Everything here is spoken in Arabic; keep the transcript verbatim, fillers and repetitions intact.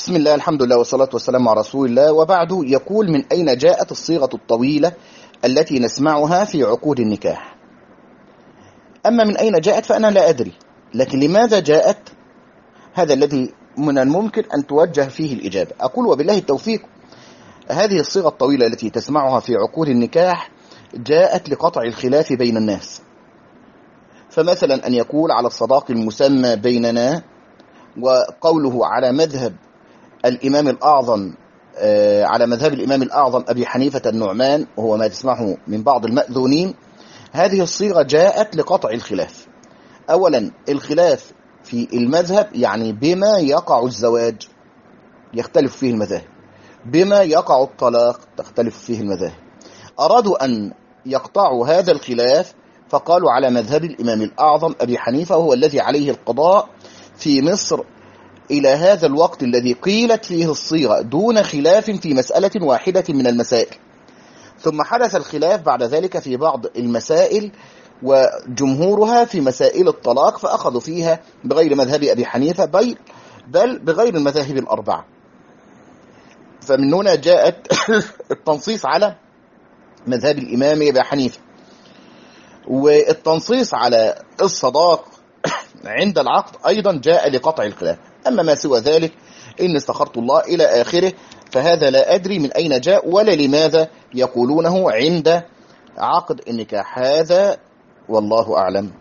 بسم الله، الحمد لله والصلاة والسلام على رسول الله، وبعد. يقول: من أين جاءت الصيغة الطويلة التي نسمعها في عقود النكاح؟ أما من أين جاءت فأنا لا أدري، لكن لماذا جاءت هذا الذي من الممكن أن توجه فيه الإجابة. أقول: وبالله التوفيق. هذه الصيغة الطويلة التي تسمعها في عقود النكاح جاءت لقطع الخلاف بين الناس. فمثلا أن يقول على الصداق المسمى بيننا، وقوله على مذهب الإمام الأعظم على مذهب الإمام الأعظم أبي حنيفة النعمان، وهو ما تسمعه من بعض المأذونين. هذه الصيغة جاءت لقطع الخلاف. أولا، الخلاف في المذهب يعني بما يقع الزواج يختلف فيه المذاهب، بما يقع الطلاق تختلف فيه المذاهب. أرادوا أن يقطعوا هذا الخلاف فقالوا على مذهب الإمام الأعظم أبي حنيفة، وهو الذي عليه القضاء في مصر إلى هذا الوقت الذي قيلت فيه الصيغة دون خلاف في مسألة واحدة من المسائل. ثم حدث الخلاف بعد ذلك في بعض المسائل، وجمهورها في مسائل الطلاق، فأخذوا فيها بغير مذهب أبي حنيفة بل, بل بغير المذاهب الأربعة. فمن هنا جاءت التنصيص على مذهب الإمام أبي حنيفة، والتنصيص على الصداق عند العقد أيضا جاء لقطع الخلاف. أما ما سوى ذلك إن استخرت الله إلى آخره، فهذا لا أدري من أين جاء ولا لماذا يقولونه عند عقد النكاح. هذا والله أعلم.